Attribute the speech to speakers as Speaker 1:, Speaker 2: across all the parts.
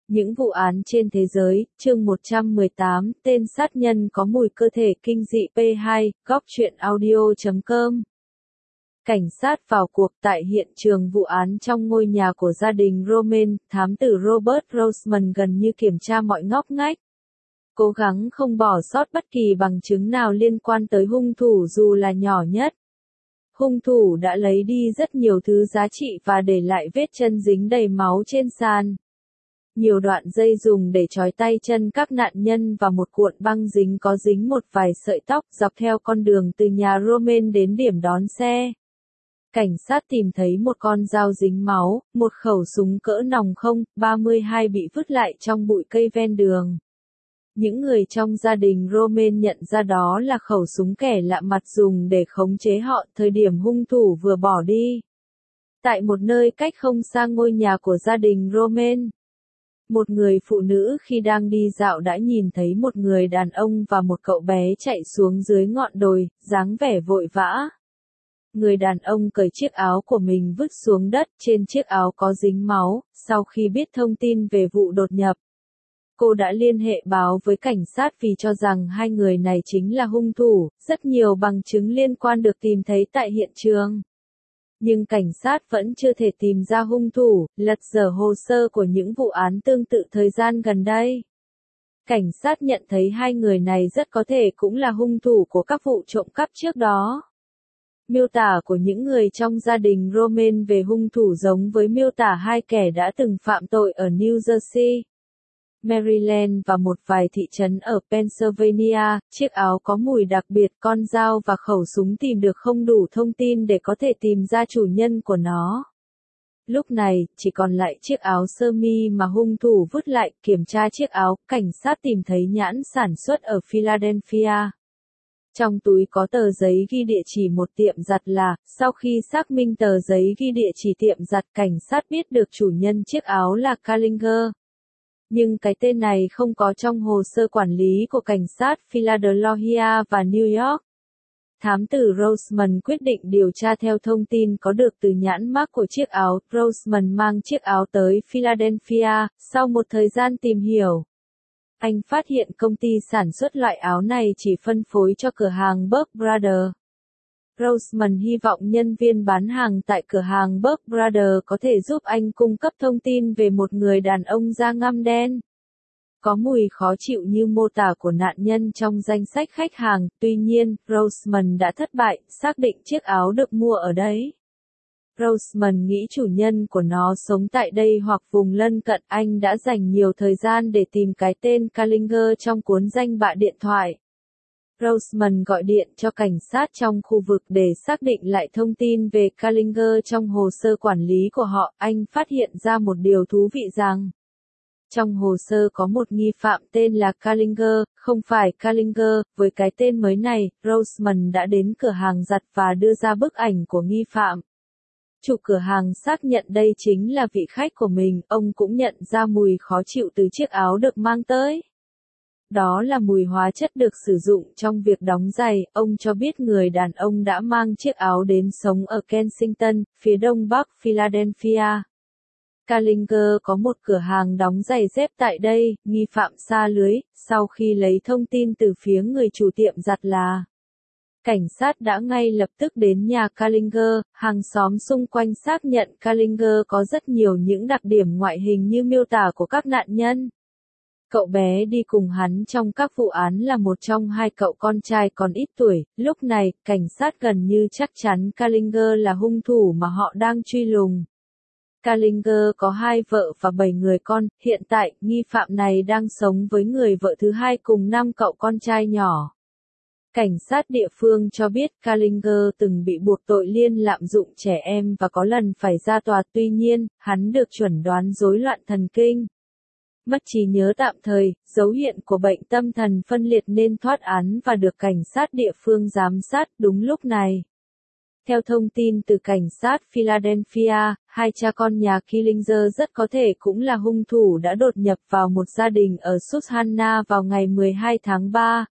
Speaker 1: Những vụ án trên thế giới, chương 118, tên sát nhân có mùi cơ thể kinh dị P2, góc truyện audio.com. Cảnh sát vào cuộc tại hiện trường vụ án trong ngôi nhà của gia đình Romain, thám tử Robert Roseman gần như kiểm tra mọi ngóc ngách. Cố gắng không bỏ sót bất kỳ bằng chứng nào liên quan tới hung thủ dù là nhỏ nhất. Hung thủ đã lấy đi rất nhiều thứ giá trị và để lại vết chân dính đầy máu trên sàn. Nhiều đoạn dây dùng để trói tay chân các nạn nhân và một cuộn băng dính có dính một vài sợi tóc dọc theo con đường từ nhà Romain đến điểm đón xe. Cảnh sát tìm thấy một con dao dính máu, một khẩu súng cỡ nòng không, 32 bị vứt lại trong bụi cây ven đường. Những người trong gia đình Romain nhận ra đó là khẩu súng kẻ lạ mặt dùng để khống chế họ thời điểm hung thủ vừa bỏ đi. Tại một nơi cách không xa ngôi nhà của gia đình Romain, một người phụ nữ khi đang đi dạo đã nhìn thấy một người đàn ông và một cậu bé chạy xuống dưới ngọn đồi, dáng vẻ vội vã. Người đàn ông cởi chiếc áo của mình vứt xuống đất, trên chiếc áo có dính máu. Sau khi biết thông tin về vụ đột nhập, cô đã liên hệ báo với cảnh sát vì cho rằng hai người này chính là hung thủ. Rất nhiều bằng chứng liên quan được tìm thấy tại hiện trường. Nhưng cảnh sát vẫn chưa thể tìm ra hung thủ, lật dở hồ sơ của những vụ án tương tự thời gian gần đây. Cảnh sát nhận thấy hai người này rất có thể cũng là hung thủ của các vụ trộm cắp trước đó. Miêu tả của những người trong gia đình Romain về hung thủ giống với miêu tả hai kẻ đã từng phạm tội ở New Jersey, Maryland và một vài thị trấn ở Pennsylvania. Chiếc áo có mùi đặc biệt, con dao và khẩu súng tìm được không đủ thông tin để có thể tìm ra chủ nhân của nó. Lúc này, chỉ còn lại chiếc áo sơ mi mà hung thủ vứt lại. Kiểm tra chiếc áo, cảnh sát tìm thấy nhãn sản xuất ở Philadelphia. Trong túi có tờ giấy ghi địa chỉ một tiệm giặt là. Sau khi xác minh tờ giấy ghi địa chỉ tiệm giặt, cảnh sát biết được chủ nhân chiếc áo là Kallinger. Nhưng cái tên này không có trong hồ sơ quản lý của cảnh sát Philadelphia và New York. Thám tử Roseman quyết định điều tra theo thông tin có được từ nhãn mác của chiếc áo. Roseman mang chiếc áo tới Philadelphia. Sau một thời gian tìm hiểu, anh phát hiện công ty sản xuất loại áo này chỉ phân phối cho cửa hàng Burke Brothers. Roseman hy vọng nhân viên bán hàng tại cửa hàng Burke Brothers có thể giúp anh cung cấp thông tin về một người đàn ông da ngăm đen. Có mùi khó chịu như mô tả của nạn nhân trong danh sách khách hàng. Tuy nhiên, Roseman đã thất bại, xác định chiếc áo được mua ở đấy. Roseman nghĩ chủ nhân của nó sống tại đây hoặc vùng lân cận. Anh đã dành nhiều thời gian để tìm cái tên Kallinger trong cuốn danh bạ điện thoại. Roseman gọi điện cho cảnh sát trong khu vực để xác định lại thông tin về Kallinger trong hồ sơ quản lý của họ. Anh phát hiện ra một điều thú vị rằng trong hồ sơ có một nghi phạm tên là Kallinger, không phải Kallinger. Với cái tên mới này, Roseman đã đến cửa hàng giặt và đưa ra bức ảnh của nghi phạm. Chủ cửa hàng xác nhận đây chính là vị khách của mình. Ông cũng nhận ra mùi khó chịu từ chiếc áo được mang tới. Đó là mùi hóa chất được sử dụng trong việc đóng giày. Ông cho biết người đàn ông đã mang chiếc áo đến sống ở Kensington, phía đông bắc Philadelphia. Kallinger có một cửa hàng đóng giày dép tại đây. Nghi phạm sa lưới. Sau khi lấy thông tin từ phía người chủ tiệm giặt là, cảnh sát đã ngay lập tức đến nhà Kallinger. Hàng xóm xung quanh xác nhận Kallinger có rất nhiều những đặc điểm ngoại hình như miêu tả của các nạn nhân. Cậu bé đi cùng hắn trong các vụ án là một trong hai cậu con trai còn ít tuổi. Lúc này, cảnh sát gần như chắc chắn Kallinger là hung thủ mà họ đang truy lùng. Kallinger có 2 vợ và 7 người con. Hiện tại, nghi phạm này đang sống với người vợ thứ hai cùng 5 cậu con trai nhỏ. Cảnh sát địa phương cho biết Kallinger từng bị buộc tội liên lạm dụng trẻ em và có lần phải ra tòa. Tuy nhiên, hắn được chuẩn đoán rối loạn thần kinh, mất trí nhớ tạm thời, dấu hiệu của bệnh tâm thần phân liệt nên thoát án và được cảnh sát địa phương giám sát. Đúng lúc này, theo thông tin từ cảnh sát Philadelphia, hai cha con nhà Kallinger rất có thể cũng là hung thủ đã đột nhập vào một gia đình ở Susquehanna vào ngày 12 tháng 3,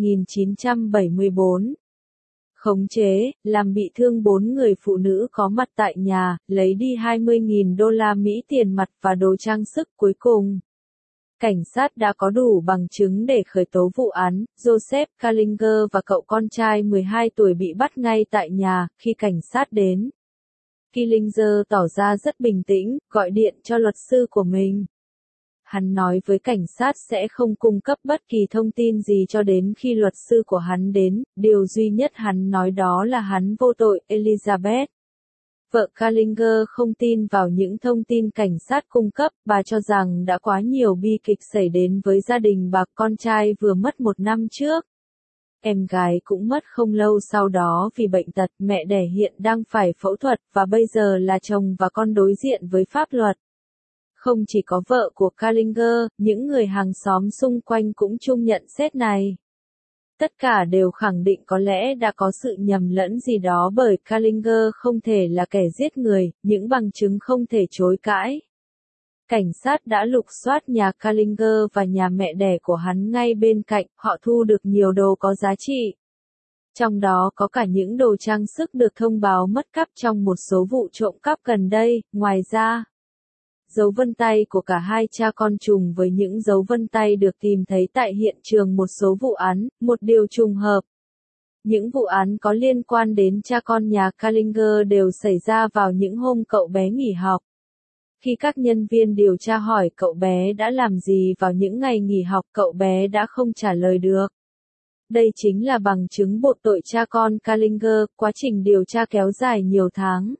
Speaker 1: 1974. Khống chế, làm bị thương 4 người phụ nữ có mặt tại nhà, lấy đi 20.000 đô la Mỹ tiền mặt và đồ trang sức. Cuối cùng, Cảnh sát đã có đủ bằng chứng để khởi tố vụ án. Joseph Kallinger và cậu con trai 12 tuổi bị bắt ngay tại nhà khi cảnh sát đến. Kallinger tỏ ra rất bình tĩnh, gọi điện cho luật sư của mình. Hắn nói với cảnh sát sẽ không cung cấp bất kỳ thông tin gì cho đến khi luật sư của hắn đến, điều duy nhất hắn nói đó là hắn vô tội. Elizabeth, vợ Kallinger không tin vào những thông tin cảnh sát cung cấp, bà cho rằng đã quá nhiều bi kịch xảy đến với gia đình bà, con trai vừa mất 1 năm trước. Em gái cũng mất không lâu sau đó vì bệnh tật, mẹ đẻ hiện đang phải phẫu thuật, và bây giờ là chồng và con đối diện với pháp luật. Không chỉ có vợ của Kallinger, những người hàng xóm xung quanh cũng chung nhận xét này. Tất cả đều khẳng định có lẽ đã có sự nhầm lẫn gì đó bởi Kallinger không thể là kẻ giết người, những bằng chứng không thể chối cãi. Cảnh sát đã lục soát nhà Kallinger và nhà mẹ đẻ của hắn ngay bên cạnh, họ thu được nhiều đồ có giá trị. Trong đó có cả những đồ trang sức được thông báo mất cắp trong một số vụ trộm cắp gần đây. Ngoài ra, dấu vân tay của cả hai cha con trùng với những dấu vân tay được tìm thấy tại hiện trường một số vụ án, một điều trùng hợp. Những vụ án có liên quan đến cha con nhà Kallinger đều xảy ra vào những hôm cậu bé nghỉ học. Khi các nhân viên điều tra hỏi cậu bé đã làm gì vào những ngày nghỉ học, cậu bé đã không trả lời được. Đây chính là bằng chứng buộc tội cha con Kallinger. Quá trình điều tra kéo dài nhiều tháng,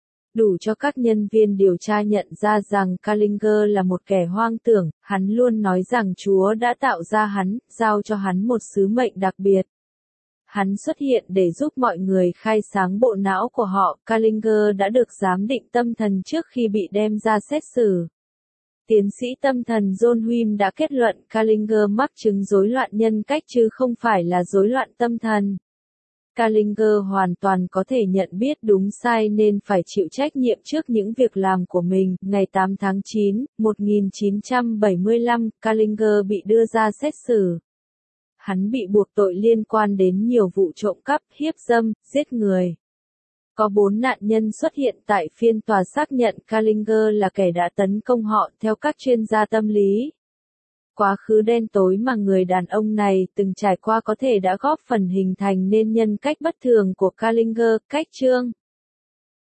Speaker 1: đủ cho các nhân viên điều tra nhận ra rằng Kallinger là một kẻ hoang tưởng. Hắn luôn nói rằng Chúa đã tạo ra hắn, giao cho hắn một sứ mệnh đặc biệt. Hắn xuất hiện để giúp mọi người khai sáng bộ não của họ. Kallinger đã được giám định tâm thần trước khi bị đem ra xét xử. Tiến sĩ tâm thần John Hume đã kết luận Kallinger mắc chứng rối loạn nhân cách chứ không phải là rối loạn tâm thần. Kallinger hoàn toàn có thể nhận biết đúng sai nên phải chịu trách nhiệm trước những việc làm của mình. Ngày 8 tháng 9, 1975, Kallinger bị đưa ra xét xử. Hắn bị buộc tội liên quan đến nhiều vụ trộm cắp, hiếp dâm, giết người. Có 4 nạn nhân xuất hiện tại phiên tòa xác nhận Kallinger là kẻ đã tấn công họ. Theo các chuyên gia tâm lý, quá khứ đen tối mà người đàn ông này từng trải qua có thể đã góp phần hình thành nên nhân cách bất thường của Kallinger. Cách chương